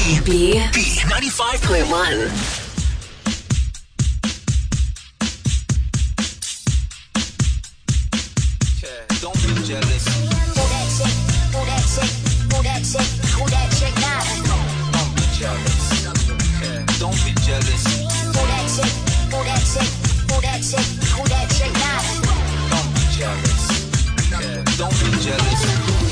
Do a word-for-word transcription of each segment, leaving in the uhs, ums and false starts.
B. B. ninety-five point one. Don't be jealous. Who that chick? Who that chick? Who that chick? Who that chick now? Don't be jealous. Yeah. Don't be jealous. Who that chick? Who that chick? Who that chick? Who that chick now? Don't be jealous. Yeah. Don't be jealous.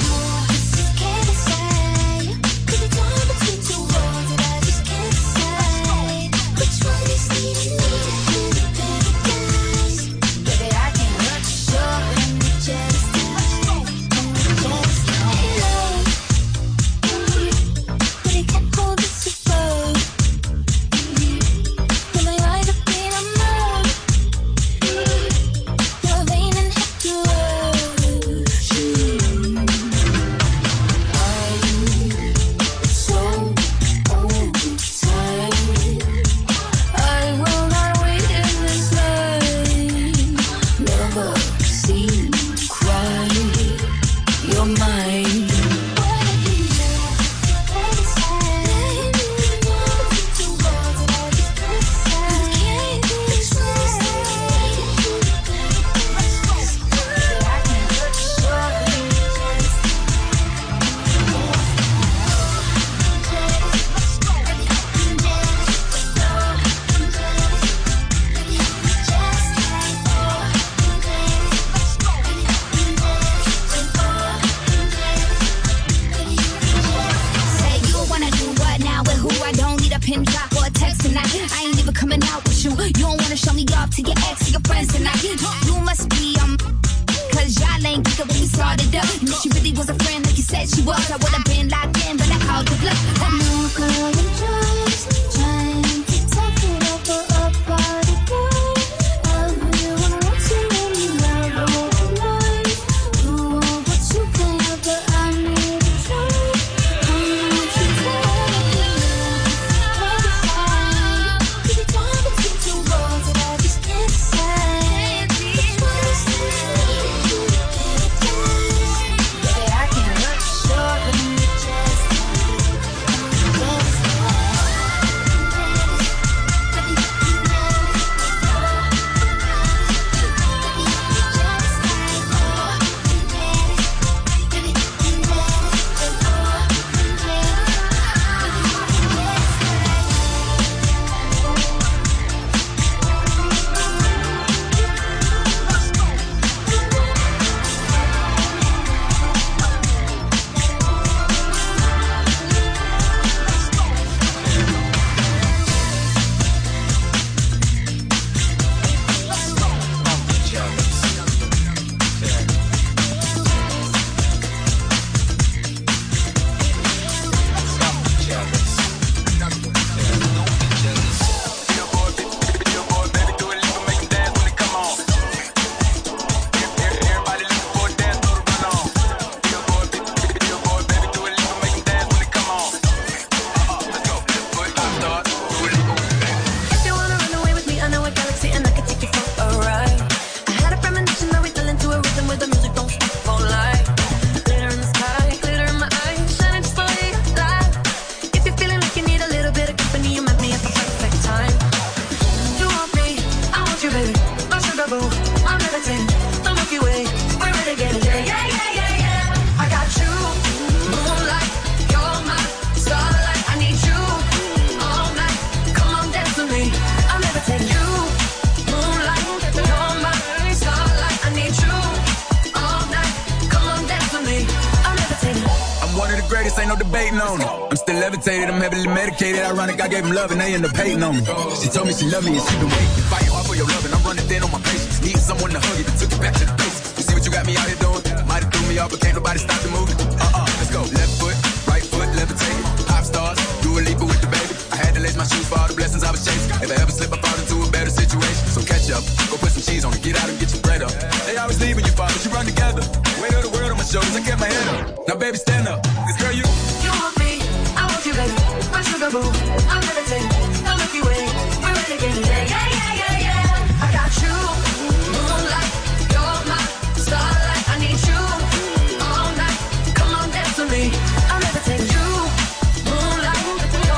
I'm heavily medicated, ironic, I gave him love and they end up hating on me. She told me she loved me and she been waiting. Fighting hard for your love and I'm running thin on my patience. Needing someone to hug you, but took it back to the basics. You see what you got me out here doing? Might have threw me off, but can't nobody stop the movement. Uh-uh, let's go. Left foot, right foot, levitating. Pop stars, do a leap with the baby. I had to lace my shoes for all the blessings I was chasing. If I ever slip, I fall into a better situation. So catch up, go put some cheese on it, get out and get your bread up. They always leaving you, father, but you run together. Weight of the world on my shoulders, I kept my head up. Now baby, stand up, cause girl, you You want me, I want you, baby. My sugar boo, I'm levitating. The Milky Way, we're renegading. Yeah, yeah, yeah, yeah, yeah. I got you, moonlight, you're my starlight. I need you all night. Come on, dance with me. I'm levitating. You, moonlight,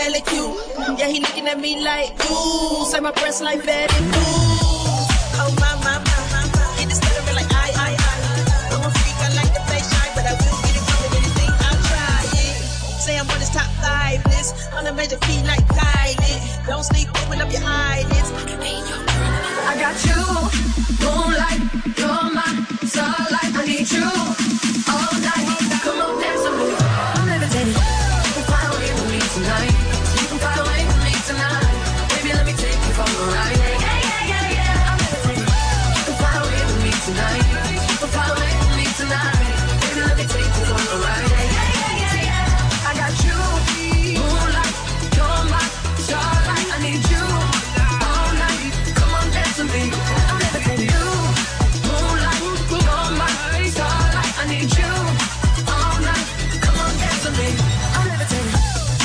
hella cute. Yeah, he looking at me like, ooh, say my breasts like Betty Boo. Oh my, my, my, my, my. Get this stuttering like I, I, I. I'm a freak, I like the face shine, but I will get it wrong with anything I try it. Say I'm on this top five list, on a major key like Kylie. Don't sleep, open up your eyelids. I got you, moonlight, you're my starlight. I need you all night. Come on, dance with me. I'm levitating. You can fly away with me tonight. You can fly away with me tonight. Baby, let me take you for a ride. Yeah, yeah, yeah, yeah. I'm levitating. You can fly away with me tonight. You can fly away with me tonight. Baby, let me take you for a ride. Yeah, yeah, yeah, yeah. I got you, moonlight, you're my starlight. I need you all night. Come on, dance with me. I'm levitating. You, moonlight, you're my starlight. I need you all night. Come on, dance with me. I'm levitating.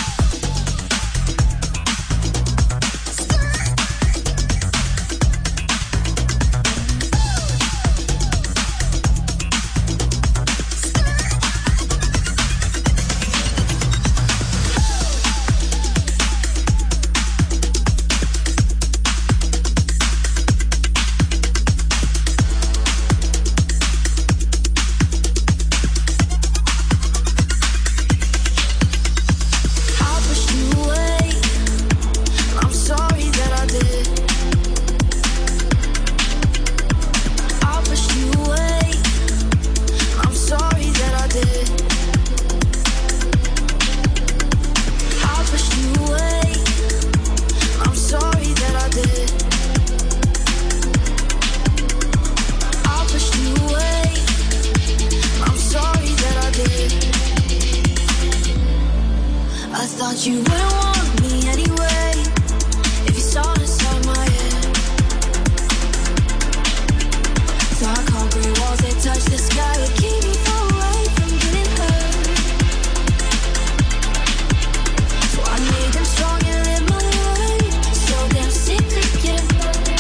I pushed you away. I'm sorry that I did. I pushed you away. I'm sorry that I did. I pushed you away. I'm sorry that I did. I pushed you away. I'm sorry that I did. I thought you wouldn't want me anyway if you saw inside my head. Dark concrete walls that touch the sky would keep me far away from getting hurt. So I made them strong and live my life so damn sick to get hurt.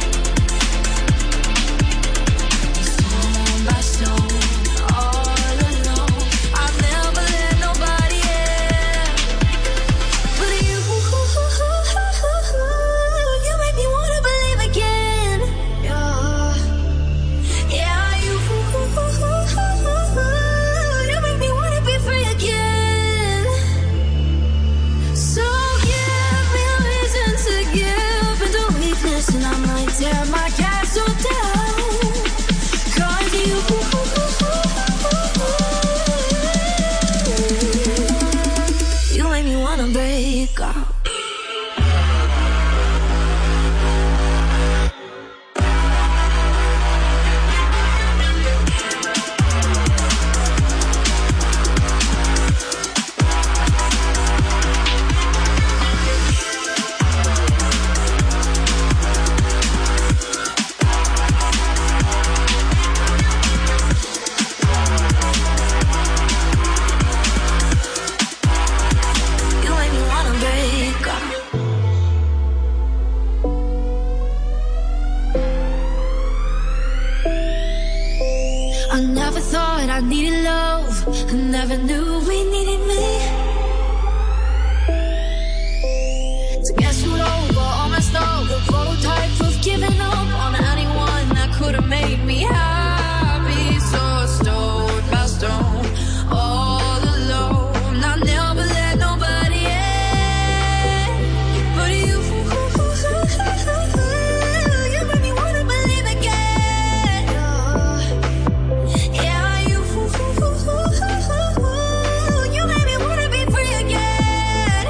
Stone by stone, all alone. I've never let nobody in. But you, you make me wanna believe again. Yeah, yeah, you, you make me wanna be free again. So give me a reason to give into weakness, and I might tear my castle down. 'Cause you, you make me wanna break out. You make me wanna break out. I never thought I needed love. I never knew we needed me. To get screwed over, all messed up. The prototype of giving up on anyone that could have made me happy. So stone by stone, all alone. I never let nobody in. But you, you make me wanna believe again. Yeah, you, you make me wanna be free again.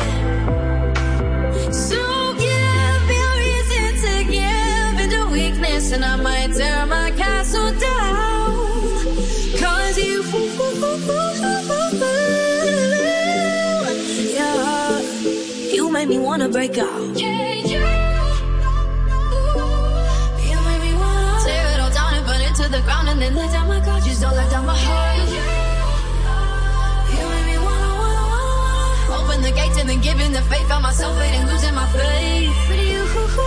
So give me a reason to give into weakness, and I might tear my castle down. 'Cause you, yeah, you make me wanna break out. Yeah, you, you make me wanna tear it all down and burn it to the ground, and then let down my guard. Just don't let down my heart. You make me wanna, wanna, wanna open the gates and then giving the faith. Found myself fading, losing my faith. But you,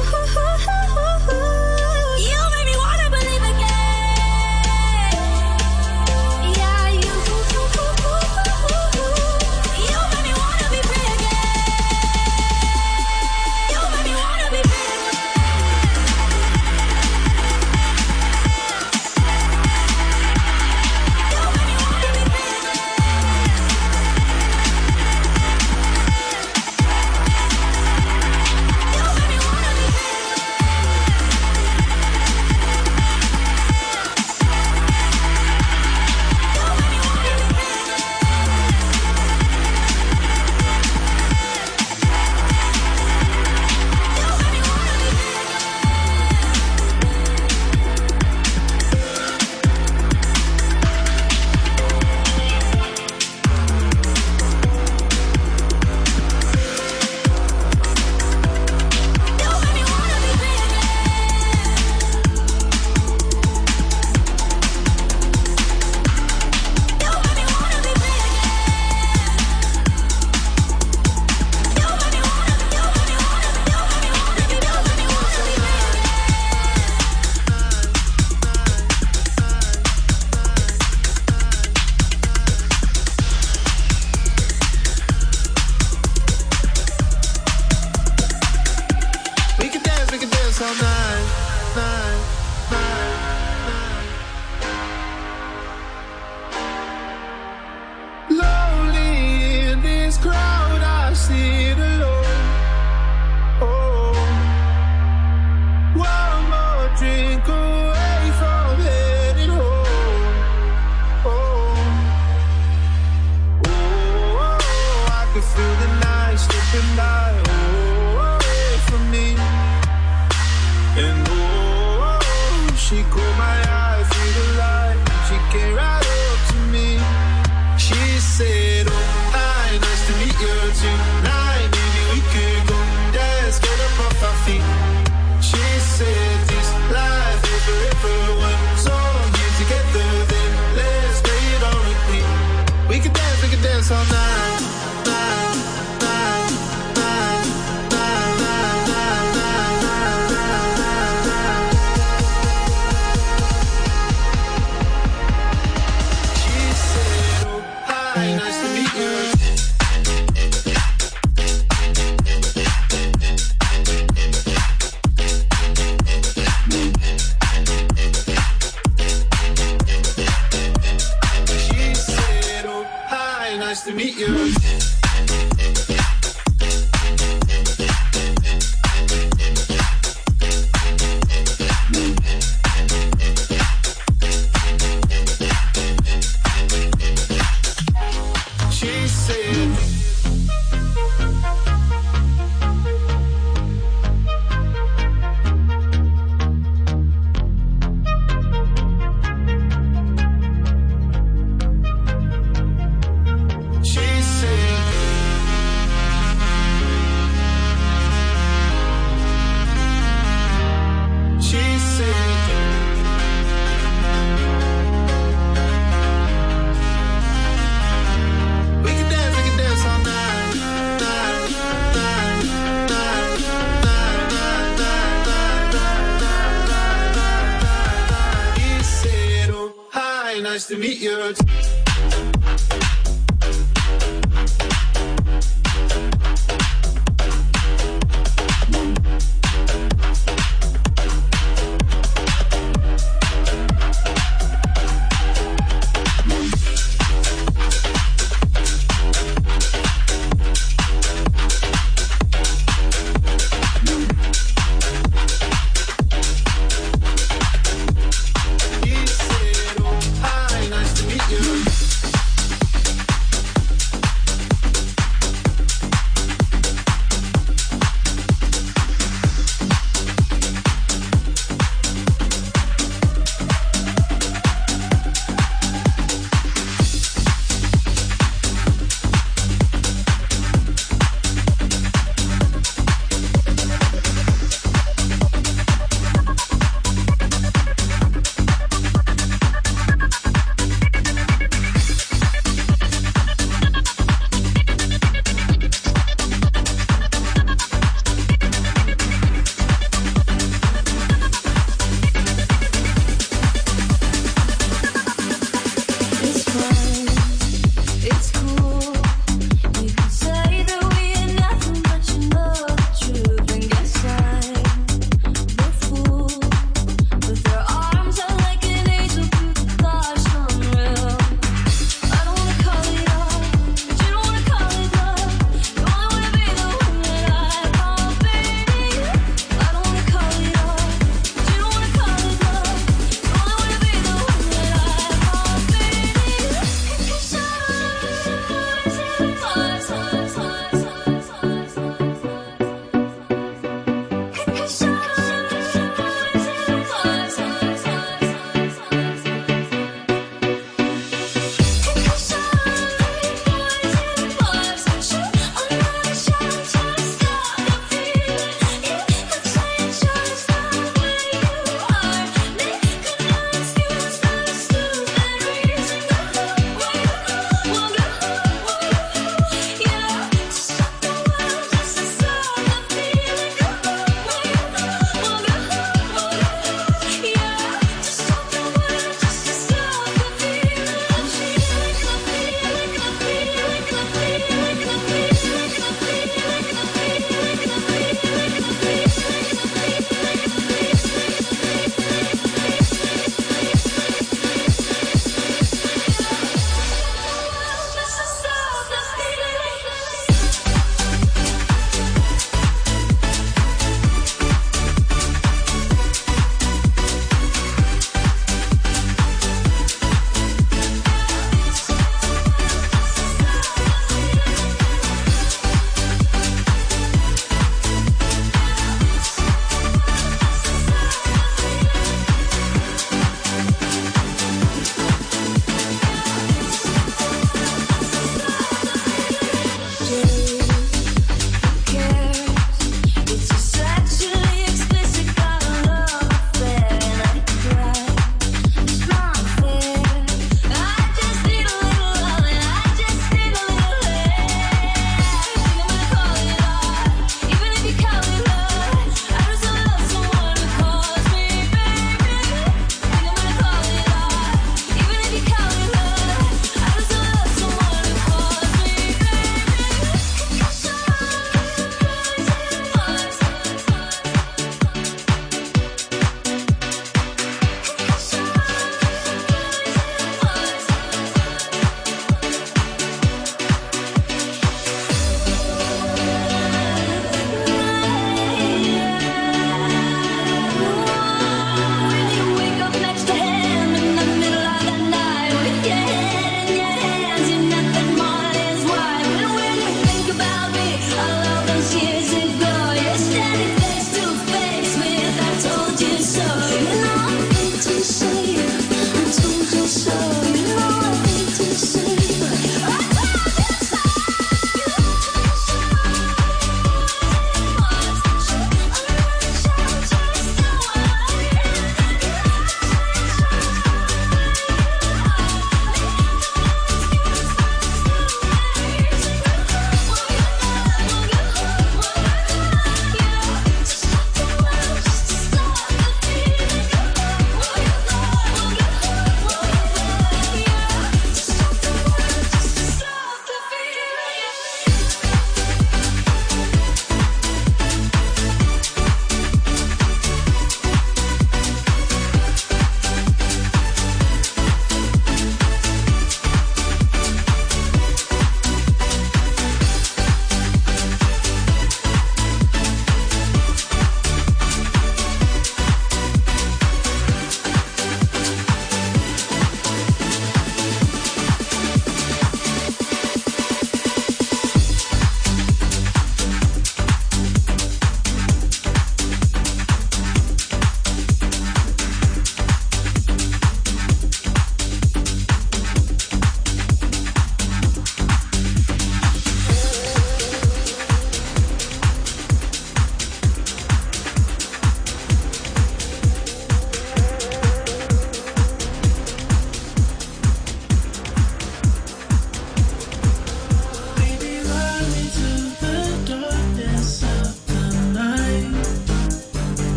you make me wanna believe again. Yeah, you, you make me wanna be free again. She caught my eye through the light. She came right up to me. She said, oh, hi, nice to meet you tonight. Maybe we could go dance, get up off our feet. She said, this life is forever one song. Here together, then let's play it on repeat. We could dance, we could dance all night, night, night, night, night, night, night, night, night. She said, oh, hi, nice to meet you. Nice to meet you. She said, nice to meet you.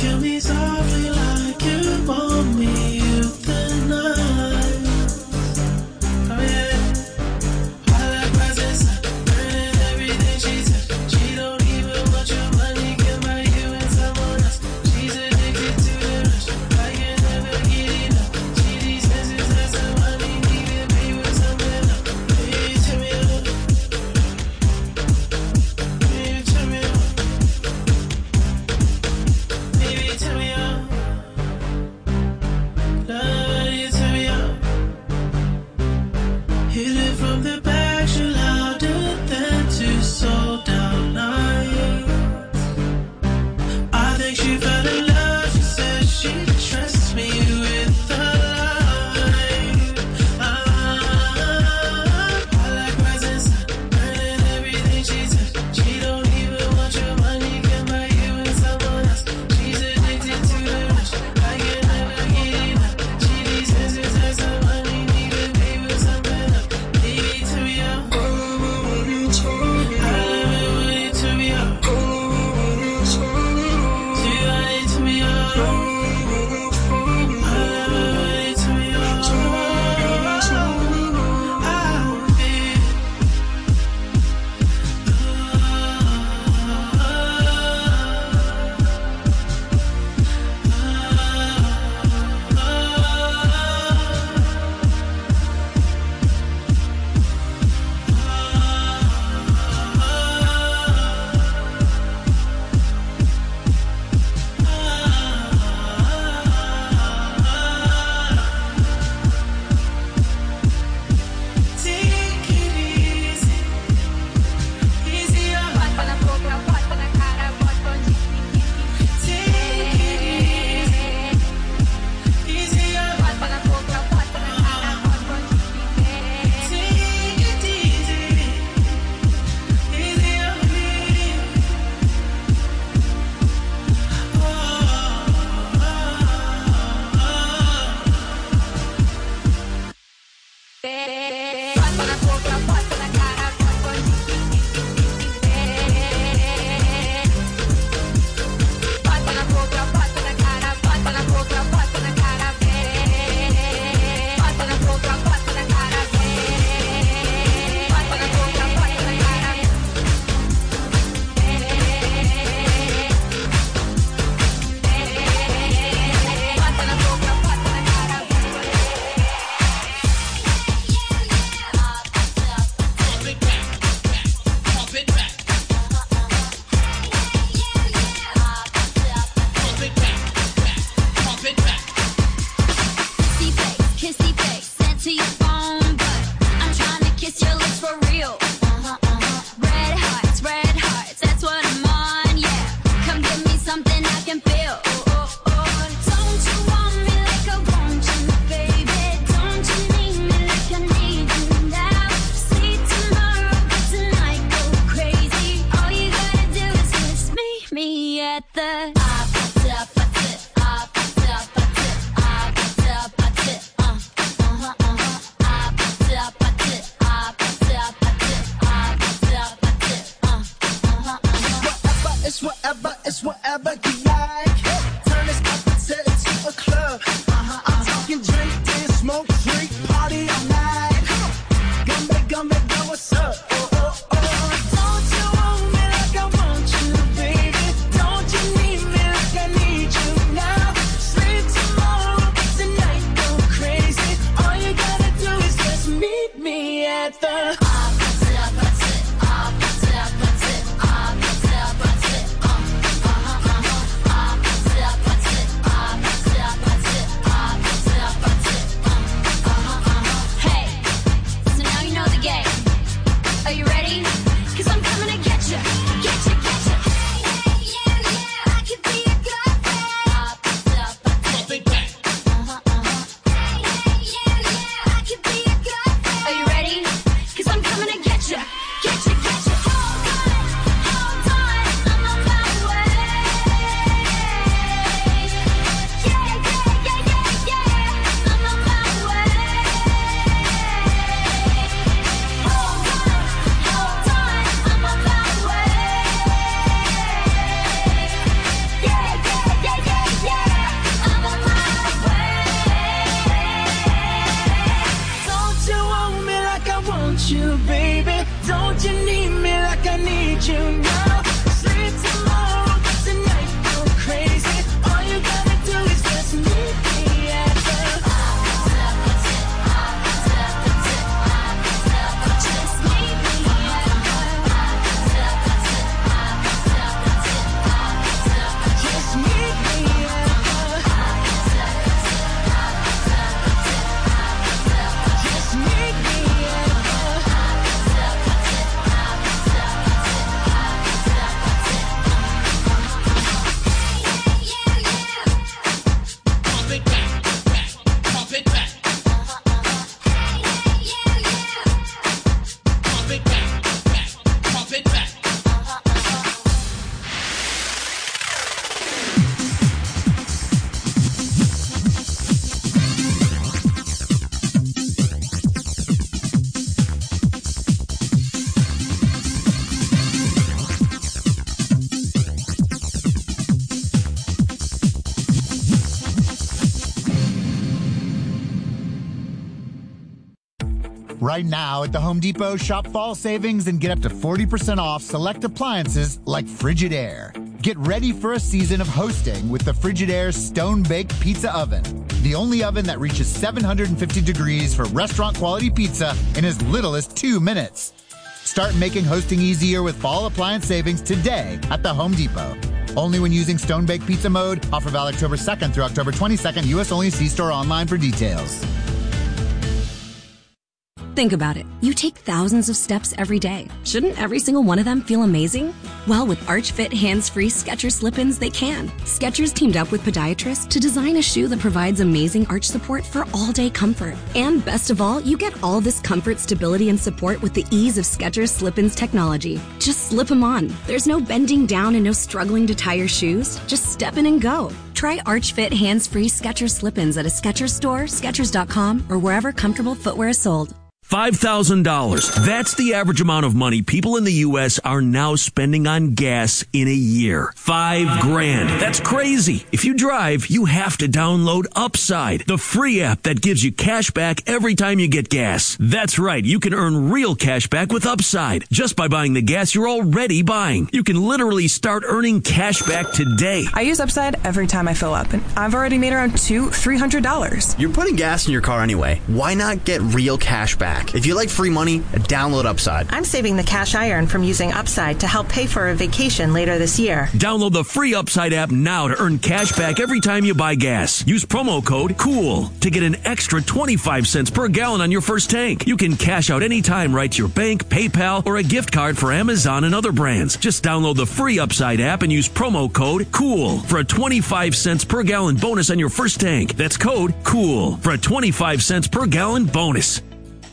Kill me softly like you want me tonight. Oh yeah. All that presence, burning everything she said. She don't even want your money, can buy you and someone else. She's addicted to the rush, I can never get enough. She these senses has some money, need to be with something else. Baby, turn me up. Baby, turn me up. Baby, turn me up. let you know. Sleep tomorrow, but tonight go crazy. All you gotta do is just meet me at the just meet me at the just meet me at the just meet me at Pump it back, back, pump it back. Pump it back, back, pump it back. Right now at the Home Depot, shop fall savings and get up to forty percent off select appliances like Frigidaire. Get ready for a season of hosting with the Frigidaire Stone Baked Pizza Oven, the only oven that reaches seven hundred fifty degrees for restaurant quality pizza in as little as two minutes. Start making hosting easier with fall appliance savings today at the Home Depot. Only when using Stone Baked Pizza mode. Offer valid October second through October twenty-second. U S only. See store online for details. Think about it. You take thousands of steps every day. Shouldn't every single one of them feel amazing? Well, with Arch Fit hands-free Skechers slip-ins, they can. Skechers teamed up with podiatrists to design a shoe that provides amazing arch support for all-day comfort. And best of all, you get all this comfort, stability, and support with the ease of Skechers slip-ins technology. Just slip them on. There's no bending down and no struggling to tie your shoes. Just step in and go. Try Arch Fit hands-free Skechers slip-ins at a Skechers store, Skechers dot com, or wherever comfortable footwear is sold. five thousand dollars. That's the average amount of money people in the U S are now spending on gas in a year. Five grand. That's crazy. If you drive, you have to download Upside, the free app that gives you cash back every time you get gas. That's right. You can earn real cash back with Upside just by buying the gas you're already buying. You can literally start earning cash back today. I use Upside every time I fill up, and I've already made around two, three hundred dollars. You're putting gas in your car anyway. Why not get real cash back? If you like free money, download Upside. I'm saving the cash I earn from using Upside to help pay for a vacation later this year. Download the free Upside app now to earn cash back every time you buy gas. Use promo code COOL to get an extra twenty-five cents per gallon on your first tank. You can cash out anytime right to your bank, PayPal, or a gift card for Amazon and other brands. Just download the free Upside app and use promo code COOL for a twenty-five cents per gallon bonus on your first tank. That's code COOL for a twenty-five cents per gallon bonus.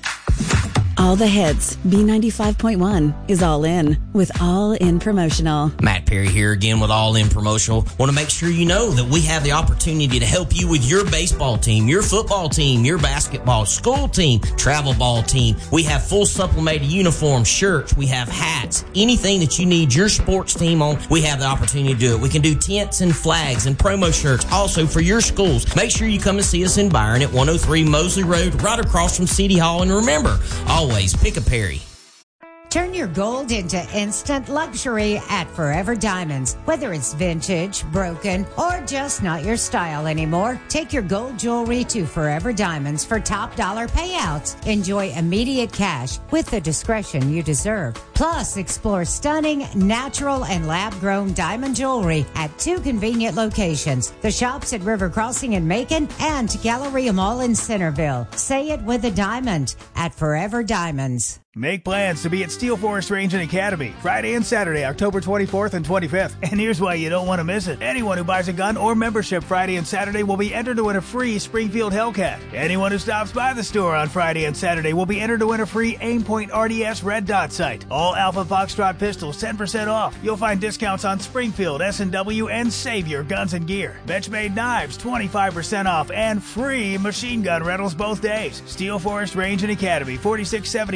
All the hits. B ninety-five point one is all in with All In Promotional. Matt Perry here again with All In Promotional. Want to make sure you know that we have the opportunity to help you with your baseball team, your football team, your basketball, school team, travel ball team. We have full supplemented uniforms, shirts, we have hats, anything that you need your sports team on, we have the opportunity to do it. We can do tents and flags and promo shirts also for your schools. Make sure you come and see us in Byron at one oh three Mosley Road, right across from City Hall. And remember, always pick a Perry. Turn your gold into instant luxury at Forever Diamonds. Whether it's vintage, broken, or just not your style anymore, take your gold jewelry to Forever Diamonds for top dollar payouts. Enjoy immediate cash with the discretion you deserve. Plus, explore stunning, natural, and lab-grown diamond jewelry at two convenient locations. The shops at River Crossing in Macon and Galleria Mall in Centerville. Say it with a diamond at Forever Diamonds. Make plans to be at Steel Forest Range and Academy Friday and Saturday, October twenty-fourth and twenty-fifth. And here's why you don't want to miss it. Anyone who buys a gun or membership Friday and Saturday will be entered to win a free Springfield Hellcat. Anyone who stops by the store on Friday and Saturday will be entered to win a free Aimpoint R D S Red Dot sight. All Alpha Foxtrot pistols ten percent off. You'll find discounts on Springfield, S and W, and Savior Guns and Gear. Benchmade knives twenty-five percent off and free machine gun rentals both days. Steel Forest Range and Academy, forty-six seventy-five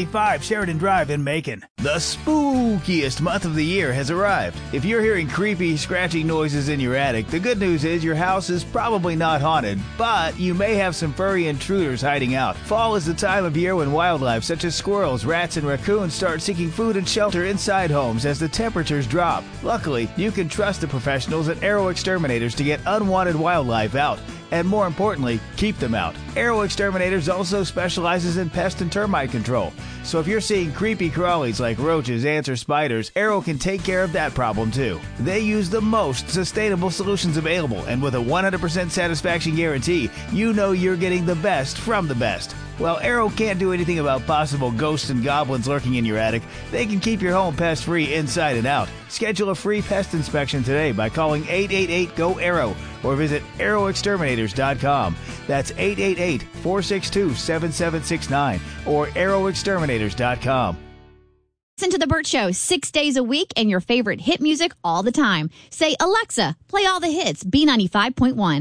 five Sheridan Drive in Macon. The spookiest month of the year has arrived. If you're hearing creepy, scratching noises in your attic, the good news is your house is probably not haunted, but you may have some furry intruders hiding out. Fall is the time of year when wildlife such as squirrels, rats, and raccoons start seeking food and shelter inside homes as the temperatures drop. Luckily, you can trust the professionals at Arrow Exterminators to get unwanted wildlife out, and more importantly, keep them out. Arrow Exterminators also specializes in pest and termite control. So if you're seeing creepy crawlies like roaches, ants, or spiders, Arrow can take care of that problem too. They use the most sustainable solutions available, and with a one hundred percent satisfaction guarantee, you know you're getting the best from the best. While Arrow can't do anything about possible ghosts and goblins lurking in your attic, they can keep your home pest-free inside and out. Schedule a free pest inspection today by calling eight eight eight, G O, ARROW or visit arrow exterminators dot com. That's eight eight eight, four six two, seven seven six nine or arrow exterminators dot com. Listen to The Burt Show six days a week and your favorite hit music all the time. Say, Alexa, play all the hits, B ninety-five point one.